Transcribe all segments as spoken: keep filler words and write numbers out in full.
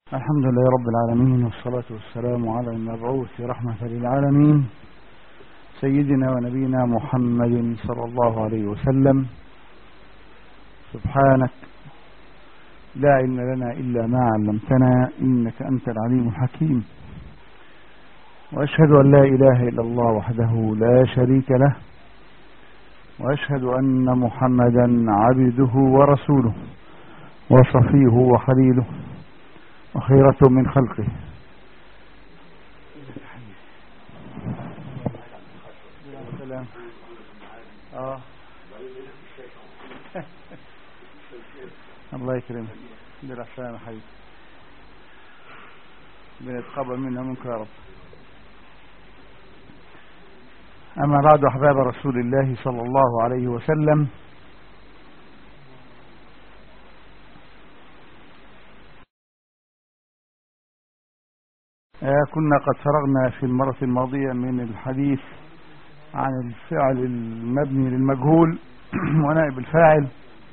الحمد لله رب العالمين، والصلاة والسلام على المبعوث رحمة للعالمين سيدنا ونبينا محمد صلى الله عليه وسلم. سبحانك لا علم لنا إلا ما علمتنا، إنك أنت العليم الحكيم. وأشهد أن لا إله إلا الله وحده لا شريك له، وأشهد أن محمدا عبده ورسوله وصفيه وخليله وخيرة من خلقه. آه. الله يكرمك بالعسلامة يا حبيبي، بنتقبل منها منك يا رب. أما بعد، أحباب رسول الله صلى الله عليه وسلم، آه كنا قد فرغنا في المرة الماضية من الحديث عن الفعل المبني للمجهول ونائب الفاعل،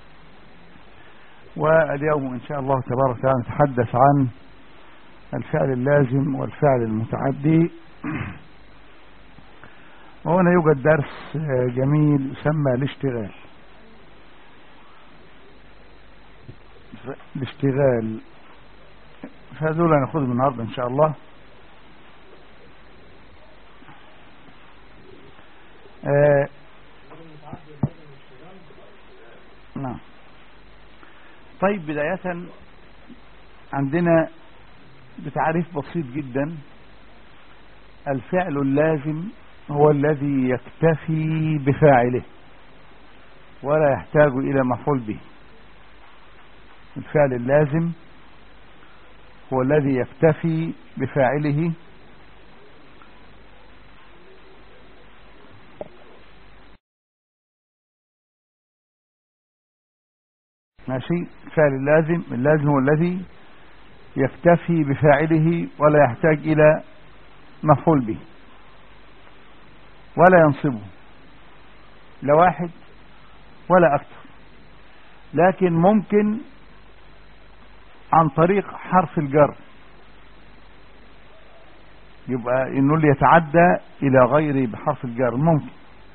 واليوم إن شاء الله تبارك وتعالى نتحدث عن الفعل اللازم والفعل المتعدي. وهنا يوجد درس جميل يسمى الاشتغال. الاشتغال فهذول ناخذهم النهارده إن شاء الله. آه نعم. طيب، بداية عندنا بتعريف بسيط جدا: الفعل اللازم هو الذي يكتفي بفاعله ولا يحتاج إلى مفعول به. الفعل اللازم هو الذي يكتفي بفاعله ماشي. الفعل اللازم اللازم هو الذي يكتفي بفاعله ولا يحتاج إلى مفعول به ولا ينصبه، لا واحد ولا أكثر، لكن ممكن عن طريق حرف الجر يبقى إنه اللي يتعدى إلى غيره بحرف الجر ممكن.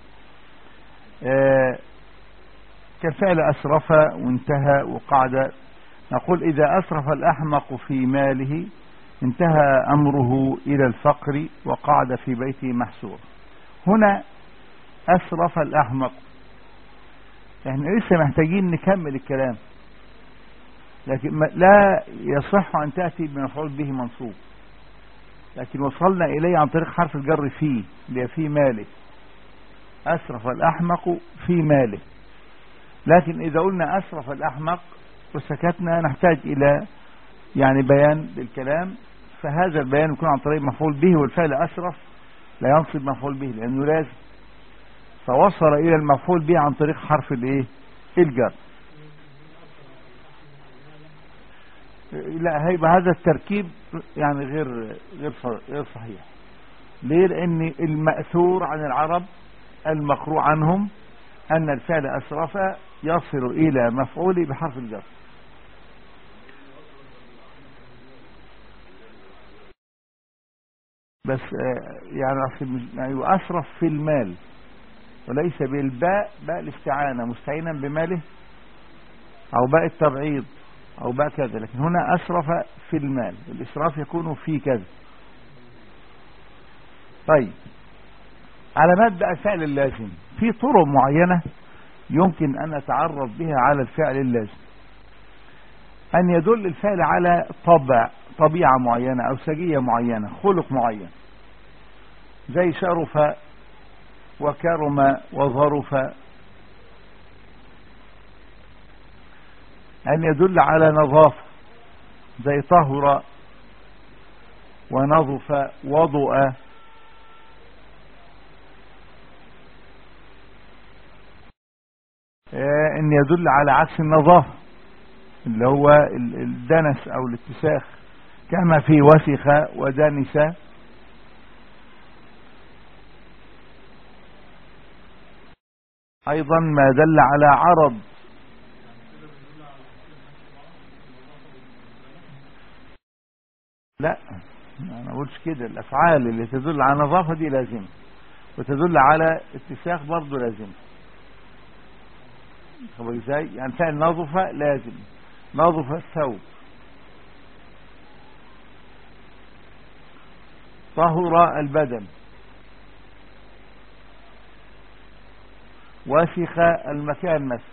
آه كفعل أسرف وانتهى وقعد، نقول إذا أسرف الأحمق في ماله انتهى أمره إلى الفقر وقعد في بيته محسور. هنا أسرف الأحمق، احنا لسه محتاجين نكمل الكلام، لكن لا يصح أن تأتي بمفعول به منصوب، لكن وصلنا إليه عن طريق حرف الجر فيه اللي في ماله. أسرف الأحمق في ماله، لكن إذا قلنا أسرف الأحمق وسكتنا نحتاج إلى يعني بيان للكلام، فهذا البيان يكون عن طريق مفعول به، والفعل أسرف لا ينصب مفعول به لأنه لازم، فوصل إلى المفعول به عن طريق حرف الايه الجر. لا، هيبقى هذا التركيب يعني غير غير غير صحيح. ليه؟ لأن المأثور عن العرب المقروء عنهم أن الفعل أسرف يصل إلى مفعوله بحرف الجر. بس يعني أسرف في المال وليس بالباء، باء الاستعانة مستعينا بماله أو باء التبعيض أو باء كذا، لكن هنا أسرف في المال، الإسراف يكون في كذا. طيب، علامات بقى الفعل اللازم في طرق معينة يمكن أن نتعرف بها على الفعل اللازم. أن يدل الفعل على طبع طبيعة معينة أو سجية معينة، خلق معين، زي شرف وكرم وظرف. أن يدل على نظافة، زي طهر ونظف وضوء. أن يدل على عكس النظافة اللي هو الدنس أو الاتساخ، كما في وسخ ودنس. أيضا ما دل على عرض لا انا ما بقولش كده، الافعال اللي تدل على نظافة دي لازم، وتدل على اتساخ برضه لازم. طب ازاي؟ يعني فعل نظفة لازم، نظف الثوب، طهر البدن، وسخ المكان مثلا.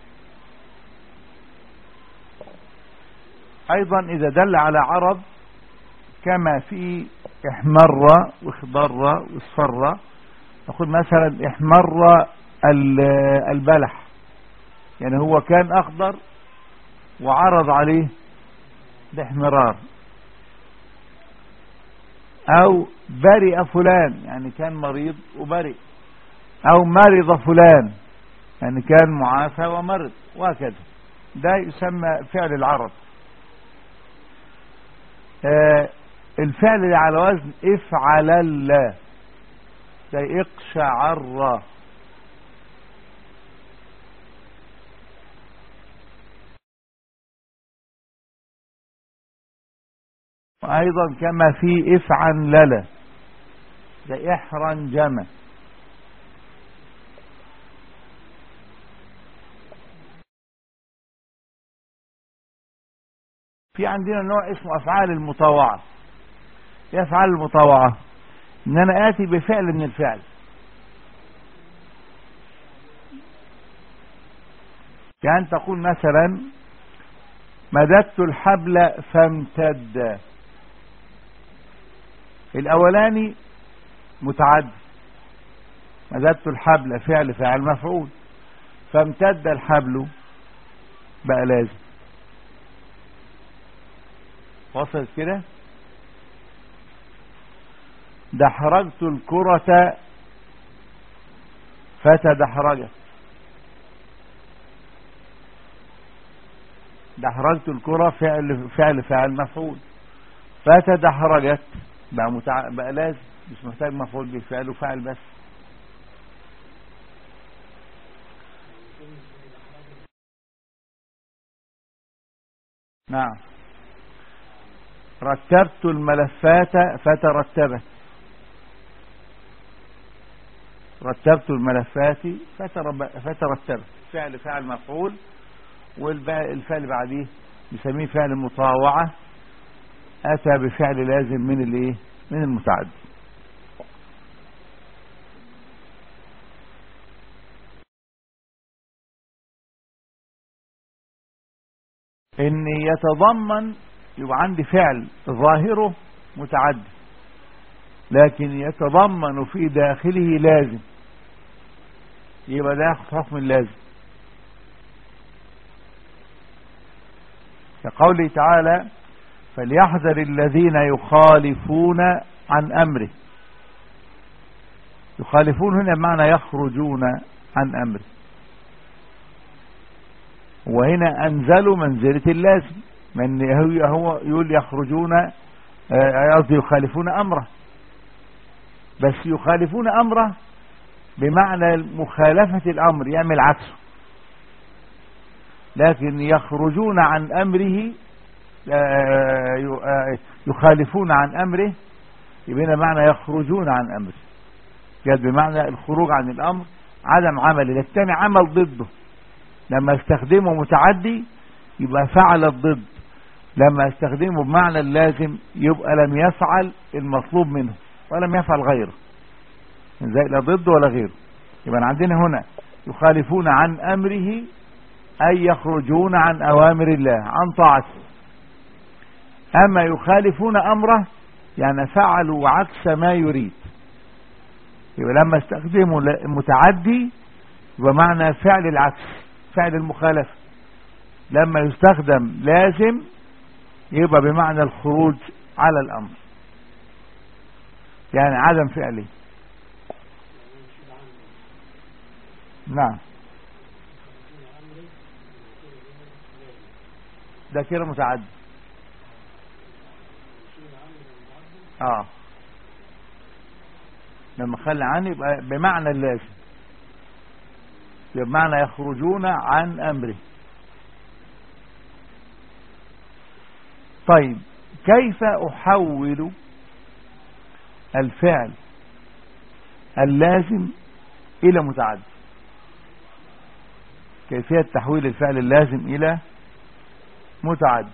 ايضا اذا دل على عرض كما في احمر واخضر واصفر، نقول مثلا احمر البلح، يعني هو كان اخضر وعرض عليه الاحمرار. او برئ فلان، يعني كان مريض وبرئ. او مرض فلان، يعني كان معافى ومرض، وهكذا. ده يسمى فعل العرض. آه الفعل اللي على وزن افعلل، زي اقشعر. وايضا كما في افعنلل، زي احرنجم. في عندنا نوع اسمه افعال المطاوعة. ايه افعال المطاوعة؟ ان انا اتي بفعل من الفعل. يعني تقول مثلا مددت الحبل فامتد. الاولاني متعدي، مددت الحبل فعل فاعل مفعول، فامتد الحبل بقى لازم. وصلت كده؟ دحرجت الكرة فتدحرجت. دحرجت الكرة فعل فعل فاعل مفعول، فتدحرجت بقى متع... بقى لازم، مش محتاج مفعول به، فعل وفاعل بس. نعم. رتبت الملفات فترتبت. رتبت الملفات فترب... فترتبت، فعل فاعل مفعول، والفعل بعديه نسميه فعل مطاوعة، أتى بفعل لازم من الايه؟ من المتعدي. ان يتضمن، يبقى عندي فعل ظاهره متعدي لكن يتضمن في داخله لازم، يبقى ده حكم اللازم. كقوله تعالى فليحذر الذين يخالفون عن أمره. يخالفون هنا بمعنى يخرجون عن أمره، وهنا أنزلوا منزلة اللازم، من هو يقول يخرجون، قصدي يخالفون أمره، بس يخالفون أمره بمعنى مخالفة الأمر، يعمل عكسه. لكن يخرجون عن أمره، يخالفون عن أمره، يبقى معنى يخرجون عن أمره، جد بمعنى الخروج عن الأمر، عدم عمله. الثاني عمل ضده، لما استخدمه متعدي يبقى فعل الضد، لما استخدمه بمعنى اللازم يبقى لم يفعل المطلوب منه ولم يفعل غيره، زي لا ضد ولا غيره. يبقى عندنا هنا يخالفون عن أمره أي يخرجون عن أوامر الله، عن طاعته. أما يخالفون أمره يعني فعلوا عكس ما يريد، يبقى لما استخدموا متعدي يبقى معنى فعل العكس، فعل المخالفة. لما يستخدم لازم يبقى بمعنى الخروج على الأمر، يعني عدم فعله. نعم، ده كده متعدي. اه لما خلي عنه يبقى بمعنى اللازم، بمعنى يخرجون عن أمره. طيب كيف أحول الفعل اللازم إلى متعدي؟ كيفية تحويل الفعل اللازم إلى متعدي.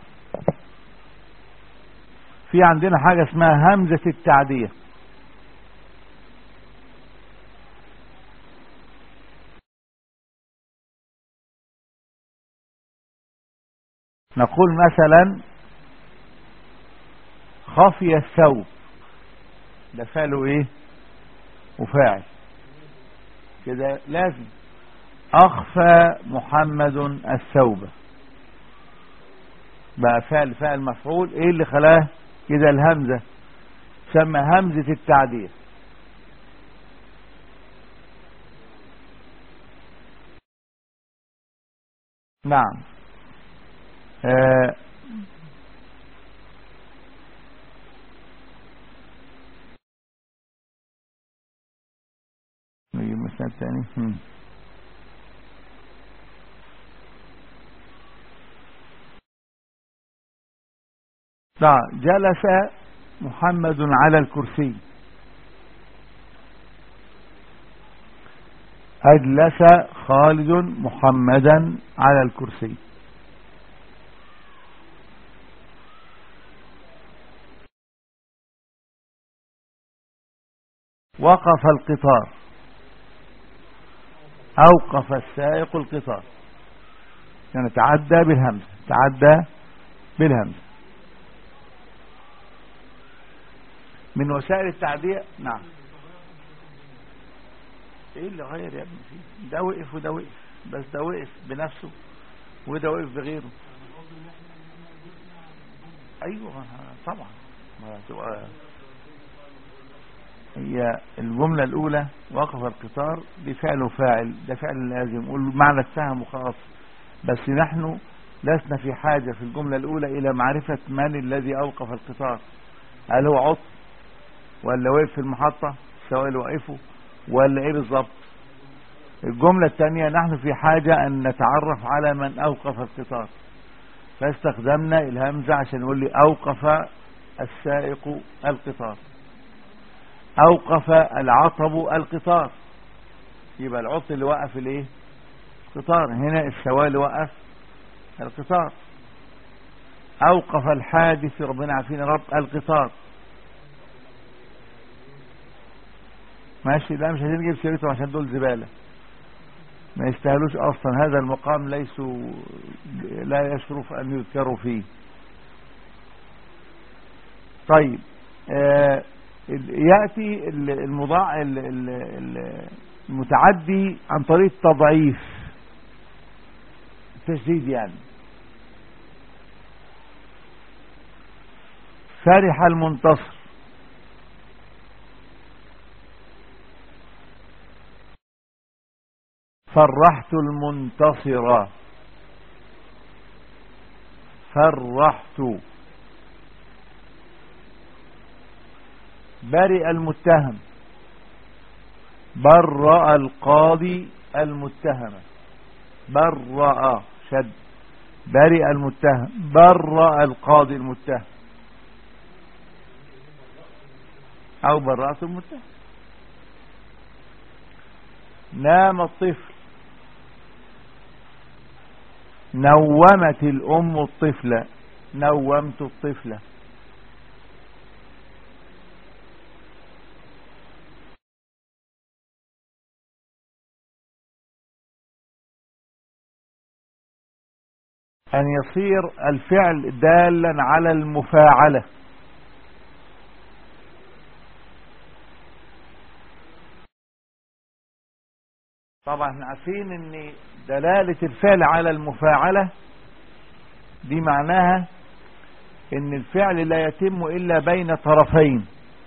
في عندنا حاجة اسمها همزة التعدية. نقول مثلا خفي الثوب، ده فعله ايه؟ وفاعل كده لازم. اخفى محمد الثوب، بقى فعل فعل مفعول. ايه اللي خلاه كده؟ الهمزة، تسمى همزة التعدية. نعم. آه نجيب مثال تاني. جلس محمد على الكرسي. أجلس خالد محمدا على الكرسي. وقف القطار. أوقف السائق القطار. يعني تعدى بالهمزة، تعدى بالهمزة من وسائل التعدية. نعم. ايه اللي غير يا ابني فيه؟ ده وقف وده وقف، بس ده وقف بنفسه وده وقف بغيره. ايوه طبعا. ما تبقى هي الجملة الاولى وقف القطار دي فعل وفاعل، ده فعل لازم والمعنى السهم وخلاص. بس نحن لسنا في حاجة في الجملة الاولى الى معرفة من الذي اوقف القطار. هل هو عطف ولا وقف في المحطة سواء اللي وقفه ولا ايه بالظبط؟ الجملة الثانية نحن في حاجة ان نتعرف على من اوقف القطار، فاستخدمنا الهمزة عشان نقول لي اوقف السائق القطار، اوقف العطب القطار. يبقى العطل اللي وقف الايه؟ القطار. هنا السواق اللي وقف القطار. اوقف الحادث، ربنا عافينا رب، القطار. ماشي. لا مش هنجيب سيرتهم عشان دول زبالة ما يستاهلوش اصلا، هذا المقام ليسوا لا يشرف ان يذكروا فيه. طيب آه يأتي المضاع المتعدي عن طريق تضعيف التشديد. يعني فرح المنتصر. فرحت المنتصر. فرحت. برئ المتهم. برأ القاضي المتهم. برأ شد. برئ المتهم. برأ القاضي المتهم او برأت المتهم. نام الطفل. نومت الام الطفل. نومت الطفل. أن يصير الفعل دالا على المفاعلة. طبعا احنا عارفين ان دلالة الفعل على المفاعلة دي معناها ان الفعل لا يتم الا بين طرفين.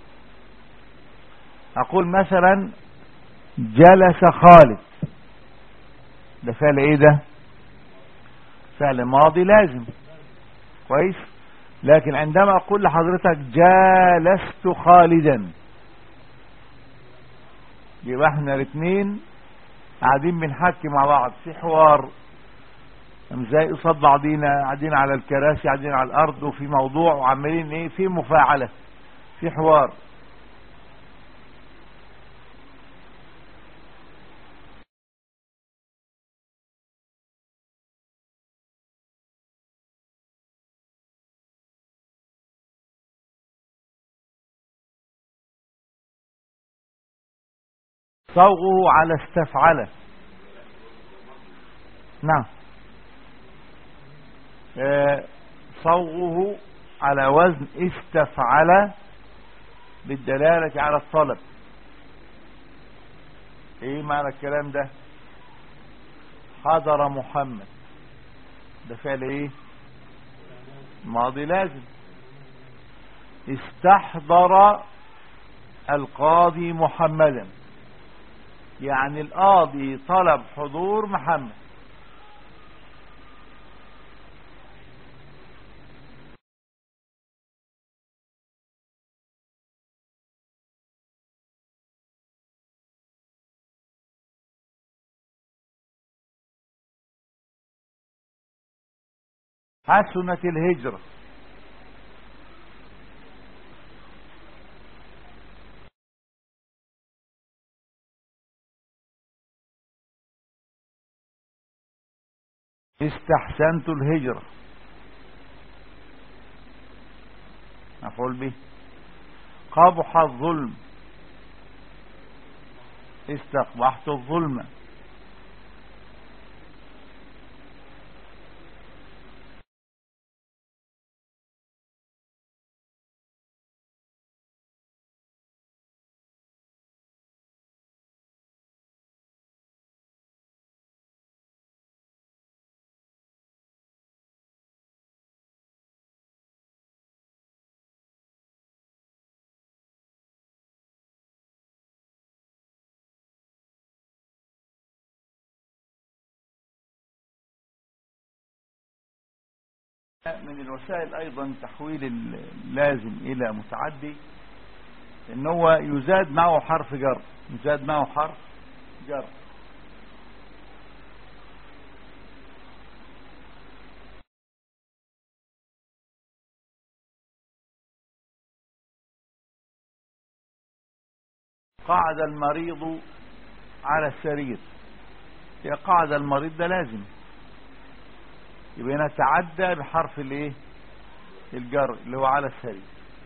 اقول مثلا جلس خالد، ده فعل ايه؟ ده فعل ماضي لازم، كويس. لكن عندما اقول لحضرتك جالست خالدا، يبقى احنا الاثنين قاعدين بنحكي مع بعض في حوار ازاي قصاد بعضينا، قاعدين على الكراسي، قاعدين على الارض، وفي موضوع وعمالين ايه، في مفاعلة، في حوار. صوغه على استفعله. نعم. آه صوغه على وزن استفعل بالدلالة على الطلب. ايه معنى الكلام ده؟ حضر محمد، ده فعل ايه؟ ماضي لازم. استحضر القاضي محمدا، يعني القاضي طلب حضور محمد. حسنت الهجرة. استحسنت الهجرة، مفعول به. قبح الظلم، استقبحت الظلم. من الوسائل ايضا تحويل اللازم الى متعدي، ان هو يزاد معه حرف جر، يزاد معه حرف جر. قعد المريض على السرير، هي قعد المريض ده لازم، يبقى هنا تعدى بحرف الايه؟ الجر اللي هو على السرير.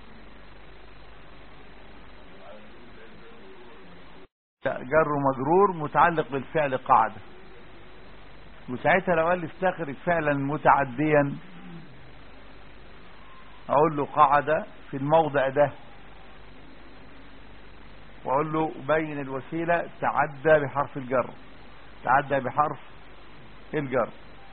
جر ومجرور متعلق بالفعل قعد، وساعتها لو قال لي استخرج فعلا متعديا اقول له قعد في الموضع ده، واقول له بين الوسيلة تعدى بحرف الجر، تعدى بحرف الجر.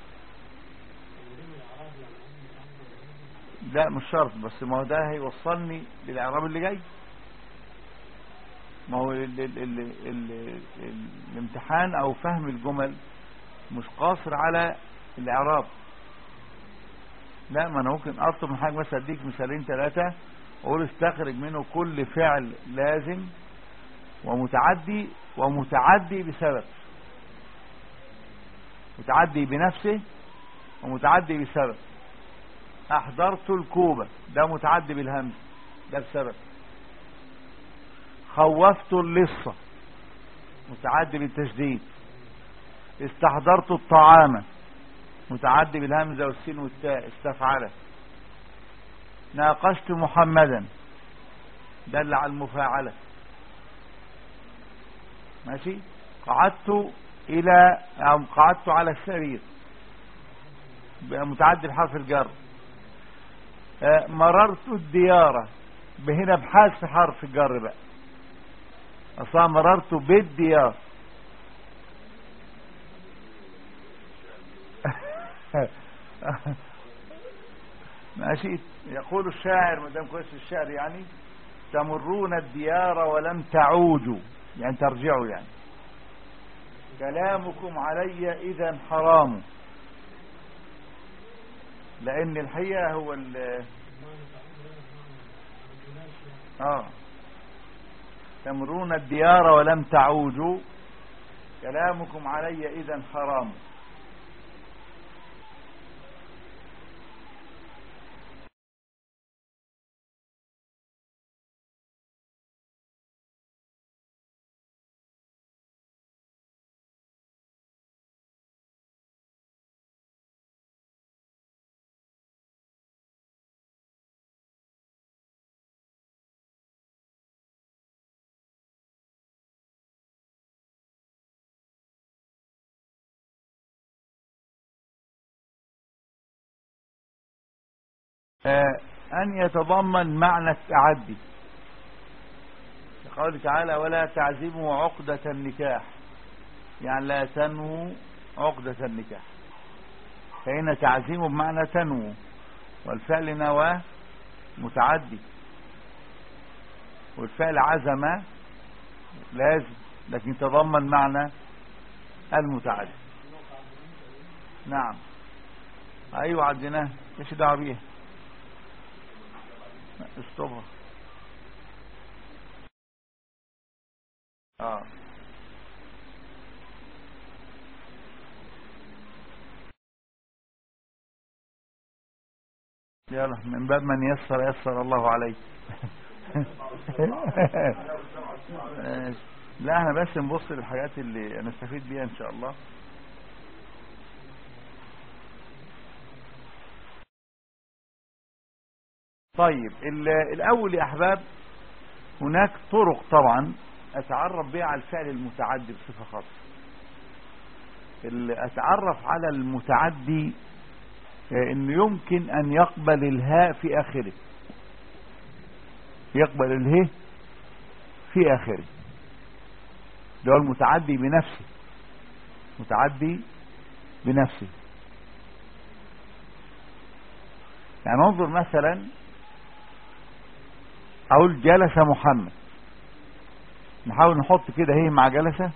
لا مش شرط، بس ما هو ده هيوصلني للاعراب اللي جاي. ما هو ال ال ال ال ال الامتحان او فهم الجمل مش قاصر على الاعراب. لا، ما انا ممكن اطلب من حاجه مثلا، اديك مثالين ثلاثه اقول استخرج منه كل فعل لازم ومتعدي ومتعدي بسبب، متعدي بنفسه ومتعدي بسبب. احضرت الكوبة، ده متعدي بالهمز، ده بسبب. خوفت اللصة، متعدي بالتشديد. استحضرت الطعام، متعدي بالهمزة والسين والتاء، استفعل. ناقشت محمدا، دل على المفاعلة. ماشي. قعدت الى او قعدت على السرير، متعدي بحرف الجر. آه مررت الديارة، هنا بحذف حرف الجر بقى، اصلا مررت بالديار. ماشي. يقول الشاعر، ما دام كويس الشعر يعني، تمرون الديار ولم تعودوا، يعني ترجعوا، يعني كلامكم علي اذا حرام، لان الحقيقة هو ال اه تمرون الديار ولم تعودوا كلامكم علي اذا حرام. آه أن يتضمن معنى التعدي، قوله تعالى ولا تعزموا عقدة النكاح، يعني لا تنووا عقدة النكاح، فهنا تعزيم بمعنى تنوو، والفعل نواه متعدي، والفعل عزم لازم، لكن تضمن معنى المتعدي. نعم ايوه عديناه، ايش دعوه بيه، استوبها. اه يلا من باب من يسر يسر الله عليه. لا احنا بس نبص للحاجات اللي نستفيد بيها ان شاء الله. طيب الاول يا احباب، هناك طرق طبعا اتعرف بها على الفعل المتعدي بصفة خاصة. اتعرف على المتعدي انه يمكن ان يقبل الهاء في اخره، يقبل الهاء في اخره، ده هو المتعدي بنفسه، متعدي بنفسه. يعني انظر مثلا اقول جلس محمد، نحاول نحط كده هي مع جلسة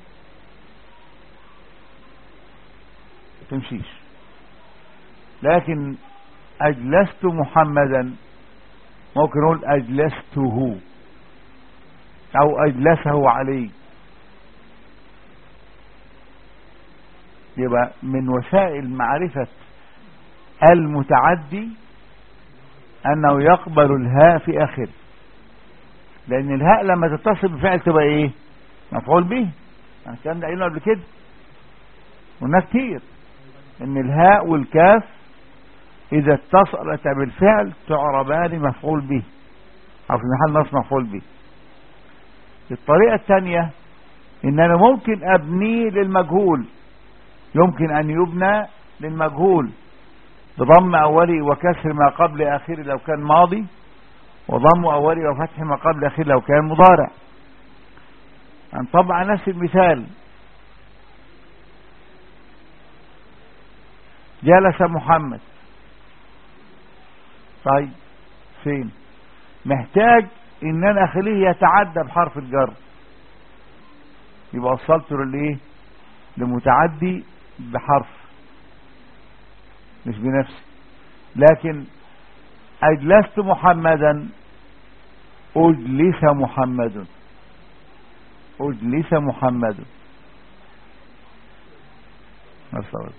تمشيش، لكن اجلست محمدا ممكن نقول اجلسته او اجلسه علي. يبقى من وسائل معرفة المتعدي انه يقبل الهاء في اخره، لان الهاء لما تتصل بفعل تبقى ايه؟ مفعول به. انا الكلام ده قايله قبل كده قلنا كتير، ان الهاء والكاف اذا اتصلتا بالفعل تعربان مفعول به او في محل نصب مفعول به. الطريقة الثانية ان انا ممكن ابنيه للمجهول، يمكن ان يبنى للمجهول بضم اولي وكسر ما قبل اخره لو كان ماضي، وضم اولي وفتح ما قبل اخره لو كان مضارع. هنطبق نفس المثال، جلس محمد. طيب فين؟ محتاج ان انا اخليه يتعدى بحرف الجر، يبقى وصلت له لايه؟ لمتعدي بحرف مش بنفسي. لكن اجلست محمدا، اجلس محمد، اجلس محمد نصر.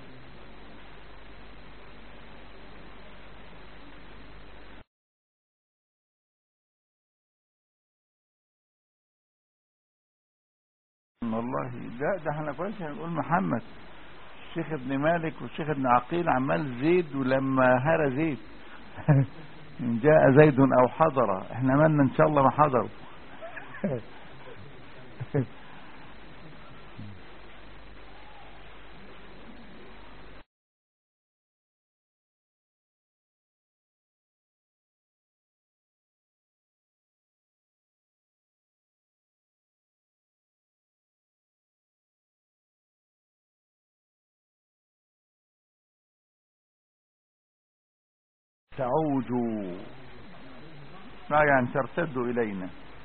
والله ده ده احنا كويس هنقول محمد. الشيخ ابن مالك والشيخ ابن عقيل عمال زيد، ولما هرى زيد ان جاء زيد او حضر، احنا مالنا ان شاء الله ما حضروا. تعودوا لا يعني ترتدوا الينا.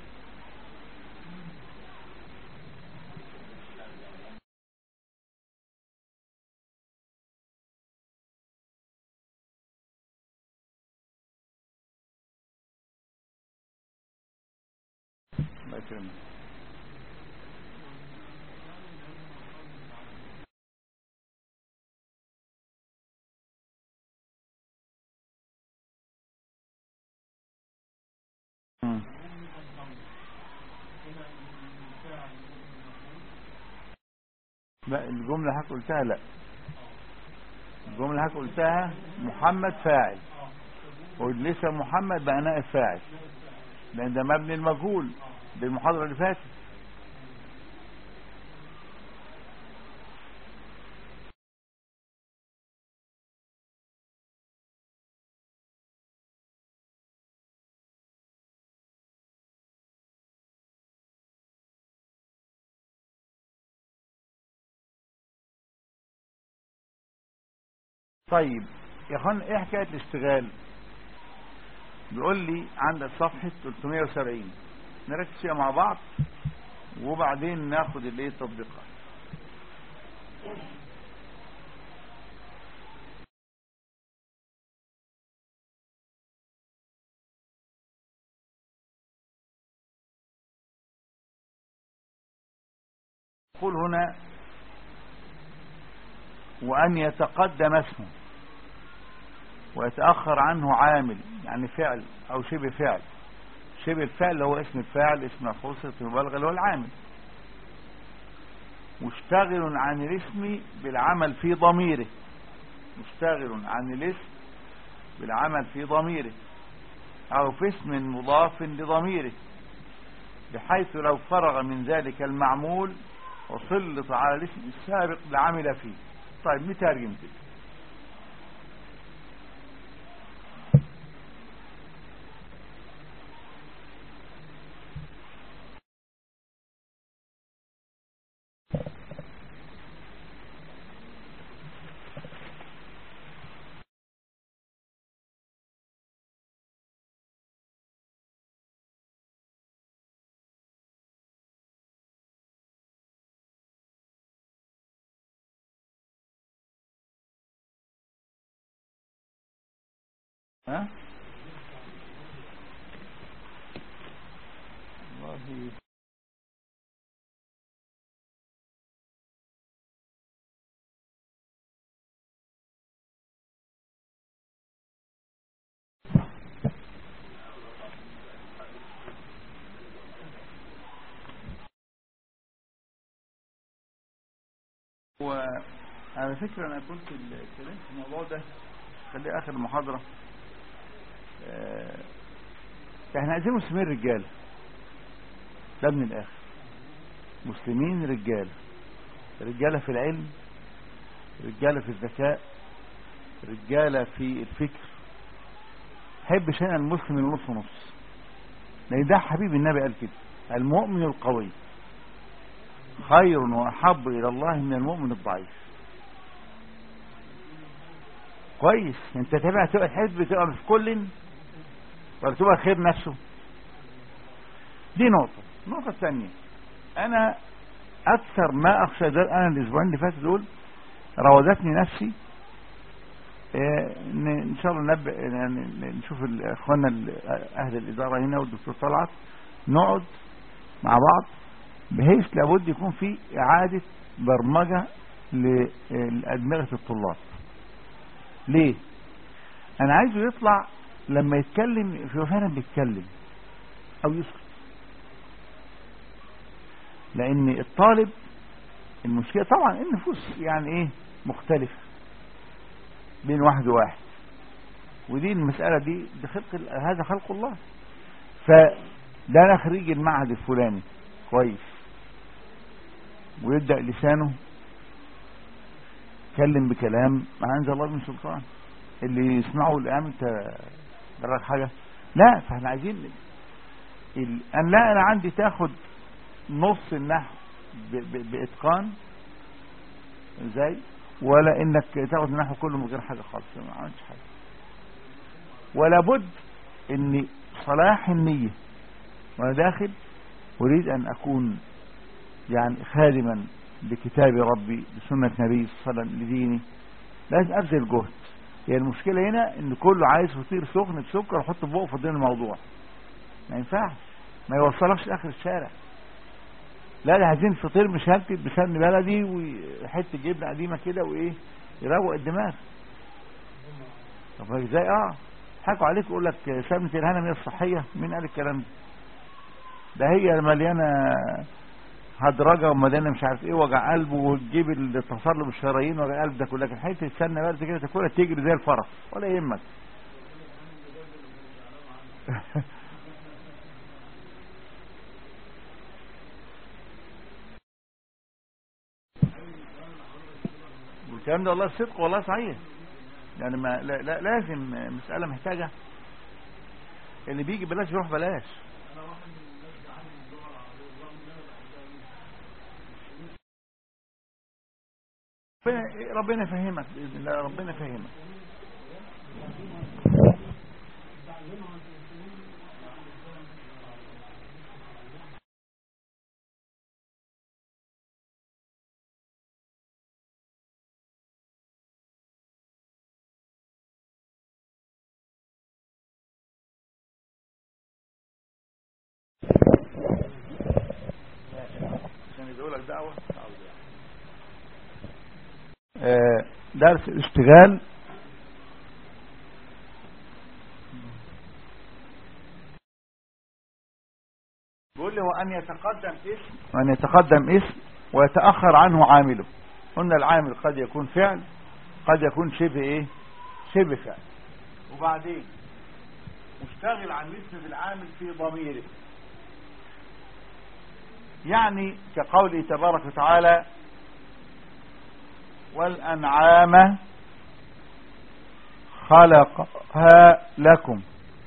الله يكرمك. مم. لا الجملة حق قلتها، لا الجملة حق قلتها محمد فاعل، واجلس محمد بقى نائب فاعل، لان ده مبني المجهول بالمحاضرة اللي فاتت. طيب يا اخوان، ايه حكاية الاشتغال؟ بيقول لي عندك صفحة ثلاثمائة وسبعين، نركز فيها مع بعض وبعدين ناخد الايه التطبيقات. يقول هنا: وأن يتقدم اسمه ويتأخر عنه عامل، يعني فعل أو شبه فعل. شبه الفعل اللي هو اسم الفاعل، اسم مفعول، صيغة المبالغة اللي هو العامل. مشتغل عن الاسم بالعمل في ضميره. مشتغل عن الاسم بالعمل في ضميره أو في اسم مضاف لضميره، بحيث لو فرغ من ذلك المعمول وسلط على الاسم السابق لعمل فيه. طيب نترجم كده. ها والله هو على فكرة أنا كنت اتكلمت في الموضوع ده، خليه آخر المحاضرة. اه احنا عايزين مسلمين رجالة، ده من الآخر. مسلمين رجالة، رجالة في العلم، رجالة في الذكاء، رجالة في الفكر. حبش أنا المسلم النص نص، لأن ده حبيب النبي قال كده: المؤمن القوي خير وأحب إلى الله من المؤمن الضعيف. كويس، انت تبقى تبقى تحب تبقى في كل ولا تبقى خير نفسه؟ دي نقطة. النقطة الثانية، انا اكثر ما اخشى ده، انا الاسبوعين اللي فاتوا دول راودتني نفسي اه ان شاء الله نبقى يعني نشوف اخواننا اهل الادارة هنا والدكتور طلعت، نقعد مع بعض بحيث لابد يكون في اعادة برمجة لأدمغة الطلاب. ليه؟ انا عايزه يطلع لما يتكلم في فعلا بيتكلم او يسكت، لان الطالب المشكلة طبعا النفوس يعني ايه مختلفة بين واحد وواحد، ودي المسألة دي, دي خلق هذا خلق الله. فده انا خريج المعهد الفلاني كويس، ويبدأ لسانه يتكلم بكلام ما انزل الله من سلطان، اللي يسمعه الآن انت دراك حاجة؟ لا. فاحنا عايزين ال... أن لا أنا عندي تاخد نص النحو ب... ب... بإتقان ازاي، ولا انك تاخد النحو كله من غير حاجة خالص ما عملتش حاجة. ولا بد ان صلاح النية وانا داخل اريد ان اكون يعني خادما لكتاب ربي بسنة نبي صلى الله عليه وسلم لديني، لازم ابذل جهد. هي يعني المشكلة هنا ان كله عايز فطير سخن بسكر وحط في بقه في ضمن الموضوع، ما ينفعش، ما يوصلكش لاخر الشارع. لا، ده عايزين فطير مشلتت بسمن بلدي وحته جبنه قديمه كده وايه يروق الدماغ. طب ازاي؟ اه حكوا عليك يقول لك سمنه الهنا هي الصحيه. مين قال الكلام ده؟ ده هي مليانه هدرجه ومليانه مش عارف ايه وجع قلب، وتجيب التصلب الشرايين وجع قلب ده كله، لكن حته السمنه بلدي كده تاكلها تجري زي الفرس ولا يهمك. والكلام ده والله صدق والله صحيح. يعني ما لا, لا لازم مسألة محتاجة اللي بيجي بلاش يروح بلاش. ربنا ربنا يفهمك باذن الله، ربنا يفهمك. عشان يقول لك دعوه آه، درس الاشتغال. بيقول لي وأن يتقدم اسم وأن يتقدم اسم ويتأخر عنه عامله. قلنا العامل قد يكون فعل، قد يكون شبه ايه، شبه فعل. وبعدين مشتغل عن اسم بالعامل في ضميره، يعني كقوله تبارك وتعالى والأنعام خلقها لكم.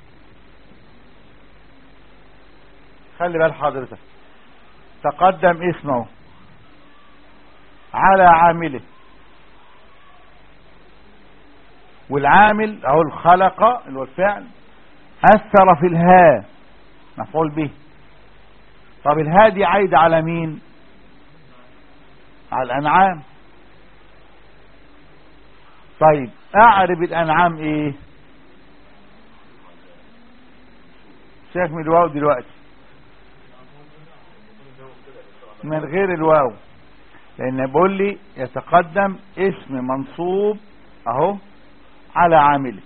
خلي بال حضرتك، تقدم اسمه على عامله، والعامل اهو الخلق اللي هو الفعل اثر في الها مفعول به. طب الها دي عايده على مين؟ على الانعام. طيب اعرب الانعام ايه؟ شايف من الواو دلوقتي من غير الواو، لان بيقول لي يتقدم اسم منصوب اهو على عامله.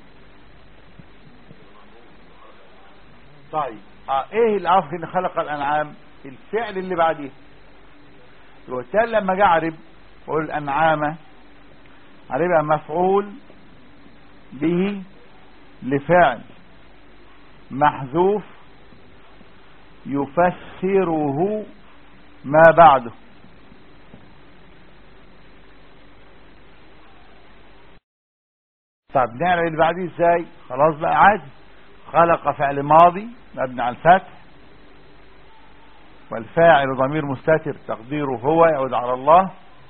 طيب اه ايه العفو اللي خلق الانعام؟ الفعل اللي بعديه. وبالتالي لما اجي اعرب اقول الانعام عربها مفعول به لفعل محذوف يفسره ما بعده. طب نعرف اللي بعديه ازاي؟ خلاص بقى عادي. خلق فعل ماضي مبني على الفتح، والفاعل ضمير مستتر تقديره هو يعود على الله،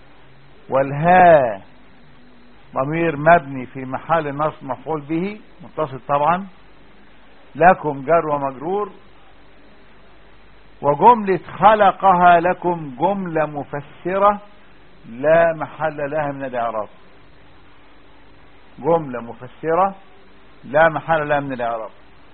والها ضمير مبني في محل نصب مفعول به متصل طبعا، لكم جر ومجرور، وجملة خلقها لكم جملة مفسرة لا محل لها من الإعراب. جملة مفسرة لا محل لها من الإعراب.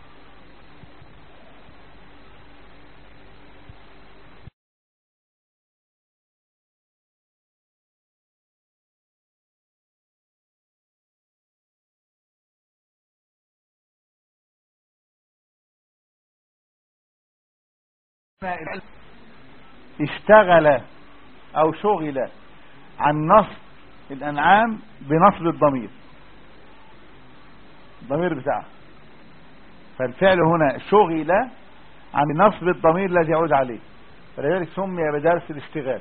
اشتغل او شغل عن نصب الانعام بنصب الضمير، الضمير بتاعه. فالفعل هنا شغل عن نصب الضمير الذي يعود عليه، فلذلك سمي بدرس الاشتغال.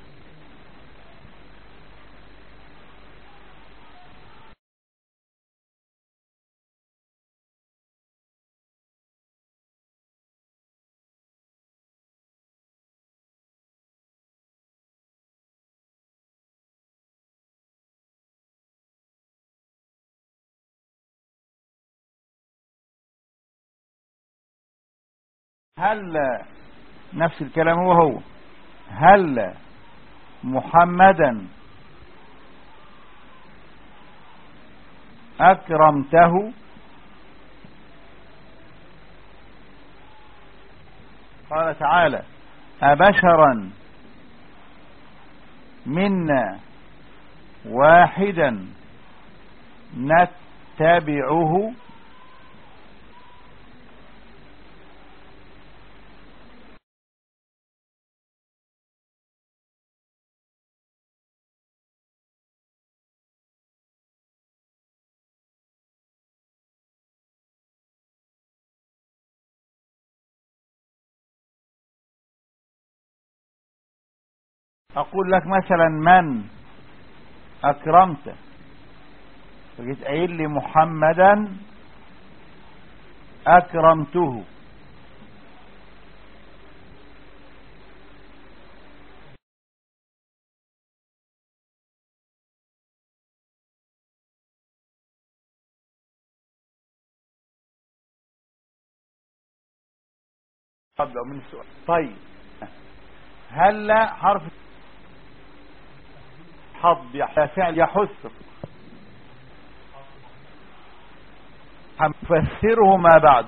هل نفس الكلام هو هو هل محمدا أكرمته؟ قال تعالى أبشرا منا واحدا نتبعه. أقول لك مثلا من أكرمت، فجيت قايل لي محمدا أكرمته. ابدا من السؤال. طيب هل حرف حض فعل يحث فسره ما بعد.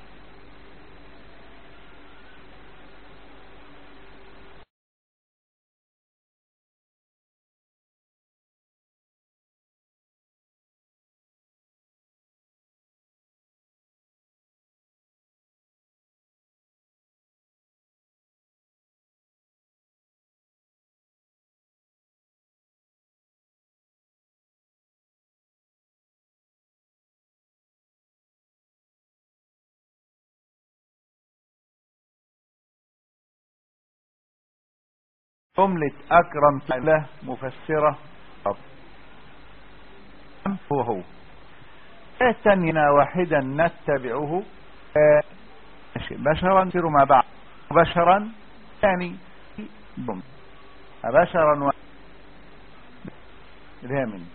جملة أكرم الله مفسرة هو هو ثانينا واحدا نتبعه بشرا سير ما بعد بشرا ثاني بشرا و رامن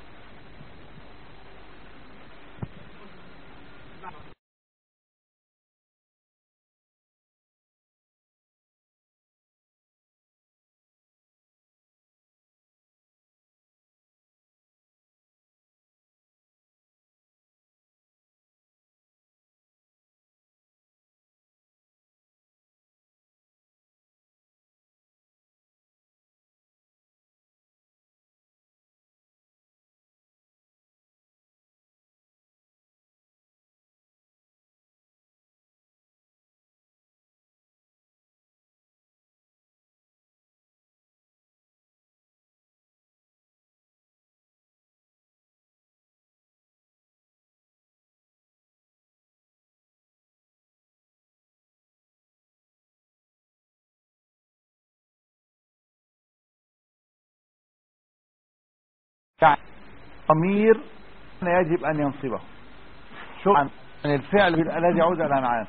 ضمير يجب أن ينصبه شو عن الفعل الذي يعود على الأنعام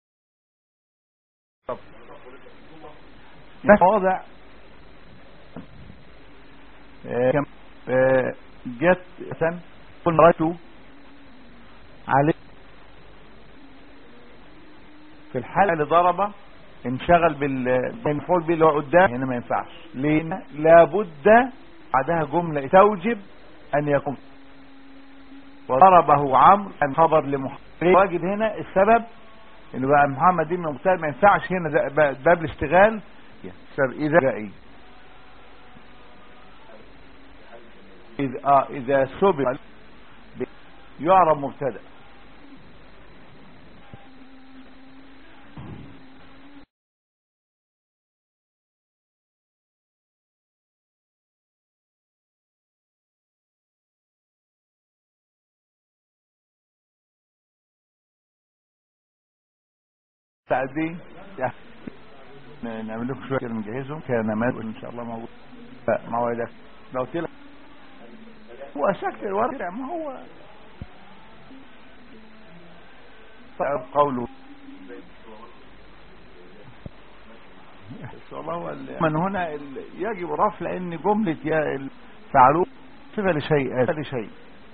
وضع جت قلت عليه في الحالة اللي ضربه انشغل بالمفعول به اللي هو قدام هنا ما ينفعش لأن لابد بعدها جملة توجب أن يكون وضربه عمرو كان خبر لمحمد. واجب هنا السبب اللي بقى محمد دي من المبتدا ما ينفعش هنا باب الاشتغال إذا جائي إذا آه إذا سبق يعرب مبتدا تعدي نعمل لكم شويه كده نجهزهم كنماذج ان شاء الله موجود موعدك لو قلت لك هو شكل الورق ما هو قوله والله هو من هنا يجب رفع لان جمله يا فعلوه صفه لشيء لشيء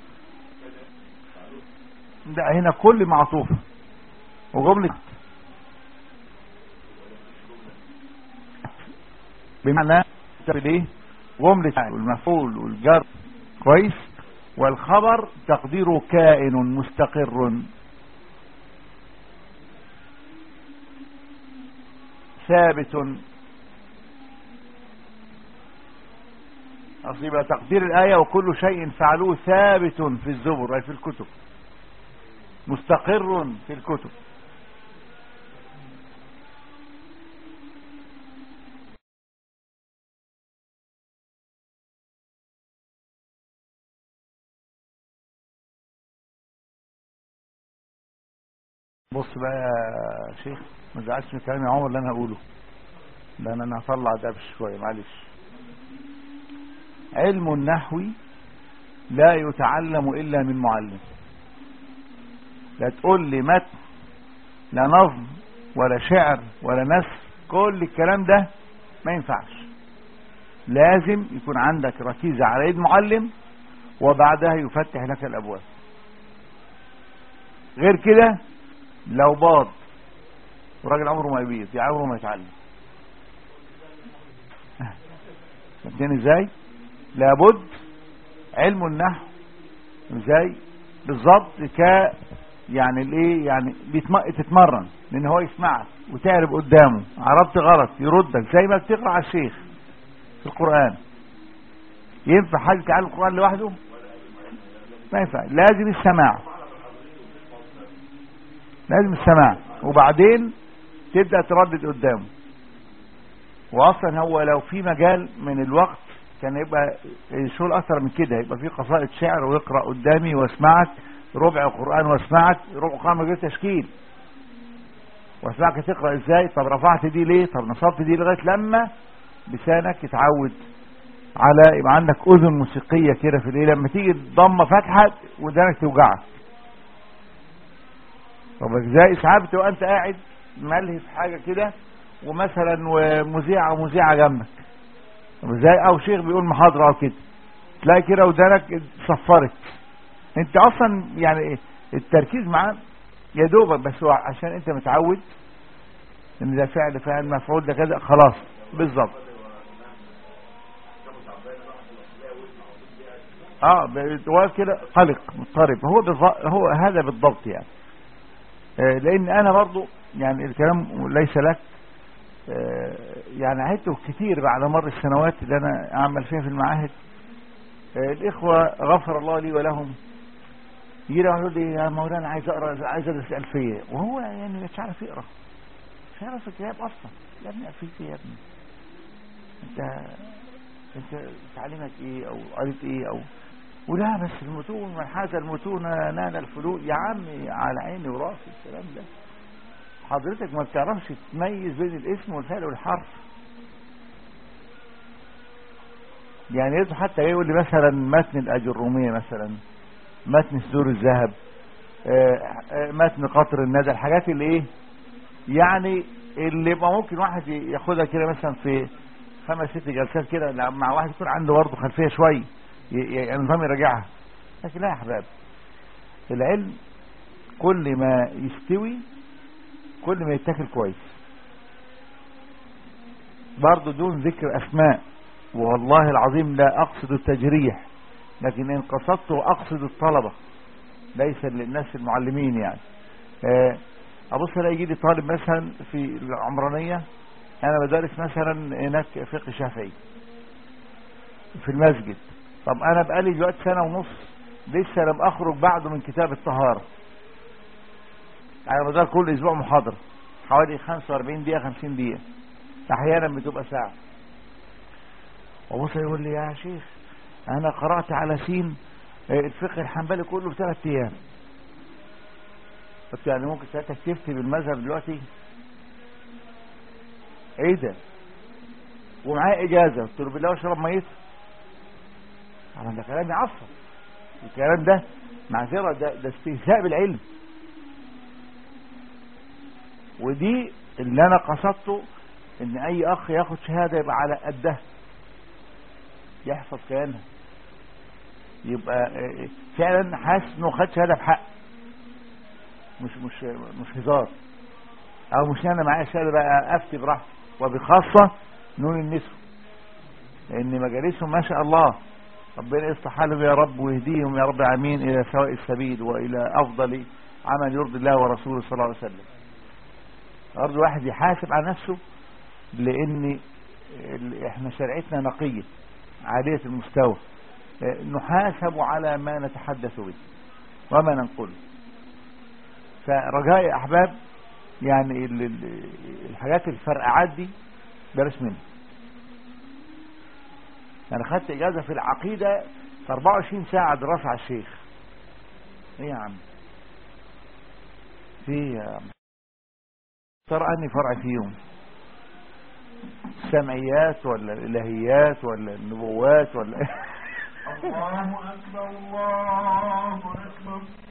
ده هنا كل معطوف وجمله بمعنى ايه جمله والمفعول والجر كويس والخبر تقديره كائن مستقر ثابت أصيب تقدير الآية وكل شيء فعلوه ثابت في الزبر أي في الكتب مستقر في الكتب. بص بقى يا شيخ ما تزعلش من كلامي يا عمر اللي انا هقوله لان انا هطلع دبش شويه معلش. علم النحو لا يتعلم الا من معلم. لا تقول لي متن لا نظم ولا شعر ولا نثر كل الكلام ده ما ينفعش. لازم يكون عندك ركيزه على يد معلم وبعدها يفتح لك الابواب. غير كده لو باض والراجل عمره ما يبيض يعني عمره ما يتعلم. فهمتني ازاي؟ لابد علم النحو ازاي بالظبط ك يعني الايه يعني بيتم... تتمرن لان هو يسمعك وتعرف قدامه، عرفت غلط يردك زي ما بتقرا على الشيخ في القرآن. ينفع حد يتعلم القرآن لوحده؟ ما ينفع، لازم السماع، لازم السماع وبعدين تبدأ تردد قدامه. واصلا هو لو في مجال من الوقت كان يبقى شغل اكتر من كده، يبقى في قصائد شعر ويقرأ قدامي واسمعك ربع قرآن واسمعك ربع قرآن من غير تشكيل واسمعك تقرأ ازاي، طب رفعت دي ليه، طب نصبت دي، لغاية لما لسانك يتعود على يبقى عندك اذن موسيقية كده في الايه لما تيجي ضمة فتحة ودانك توجعك. طب ازاي ساعات بتبقى انت قاعد ملهي في حاجة كده ومثلا ومذيعة ومذيعة جنبك، طب ازاي او شيخ بيقول محاضرة او كده تلاقي كده ودانك صفرت، انت اصلا يعني التركيز معاه يا دوبك بس هو عشان انت متعود ان ده فعل فعل مفعول ده كده خلاص بالظبط. اه هو كده قلق مضطرب، هو هو هذا بالضبط يعني. آه لان انا برضو يعني الكلام ليس لك، آه يعني عدته كتير بعد مر السنوات اللي انا اعمل فيها في المعاهد. آه الاخوة غفر الله لي ولهم يجي له يقول لي يا مولانا عايز اقرا عايز ادرس الالفيه، وهو يعني مش عارف يقرا، مش عارف الكتاب اصلا. يا ابني الفيه يا ابني انت انت تعليمك ايه او قريت ايه او ولا بس المتون من حاجه المتون نال الفلوس يا عمي على عيني وراسي الكلام ده. حضرتك ما بتعرفش تميز بين الاسم والفعل والحرف. يعني يجي حتى يقول لي مثلا متن الاجروميه مثلا، متن سدور الذهب، متن قطر الندى، الحاجات اللي ايه يعني اللي يبقى ممكن واحد ياخدها كده مثلا في خمس ست جلسات كده مع واحد يكون عنده برضه خلفيه شويه ينظم يراجعها. لكن لا يا احباب، العلم كل ما يستوي كل ما يتاكل كويس، برضه دون ذكر اسماء. والله العظيم لا اقصد التجريح، لكن ان قصدت اقصد الطلبة ليس للناس المعلمين يعني. ابص الاقي يجي لي طالب مثلا في العمرانية، انا بدرس مثلا هناك فقه شافعي في المسجد، طب انا بقالي دلوقتي سنة ونص لسه لم اخرج بعده من كتاب الطهارة، على مدار كل اسبوع محاضرة حوالي خمسة واربعين دقيقة خمسين دقيقة، احيانا بتبقى ساعة. وبص يقول لي يا شيخ انا قرأت على سين الفقه الحنبلي كله في ثلاث ايام. قلت يعني ممكن ساعتها تفتي بالمذهب دلوقتي؟ ايه ده؟ ومعاه اجازة. قلت له بالله واشرب ميت. طبعا ده كلام يعصب، الكلام ده معذرة، ده, ده استهزاء بالعلم. ودي اللي انا قصدته، ان اي اخ ياخد شهادة يبقى على قدها يحفظ كيانها، يبقى فعلا حاسس انه خد شهاده بحق، مش مش مش هزار، او مش انا معايا شهاده بقى افتي براحتي. وبخاصه نون النسوة، لان مجالسهم ما شاء الله ربنا يصلح حالهم يا رب ويهديهم يا رب العالمين الى سواء السبيل والى افضل عمل يرضي الله ورسوله صلى الله عليه وسلم. برضه الواحد يحاسب على نفسه، لان احنا شريعتنا نقيه عالية المستوى، نحاسب على ما نتحدث به وما ننقله. فرجاء يا احباب يعني الحاجات الفرقعات دي بلاش منها. انا خدت اجازة في العقيدة في اربعة وعشرين ساعة دراسة على الشيخ. ايه يا عم في يا عم ترى اني فرع فيهم السمعيات ولا الالهيات ولا النبوات ولا الله اكبر الله اكبر.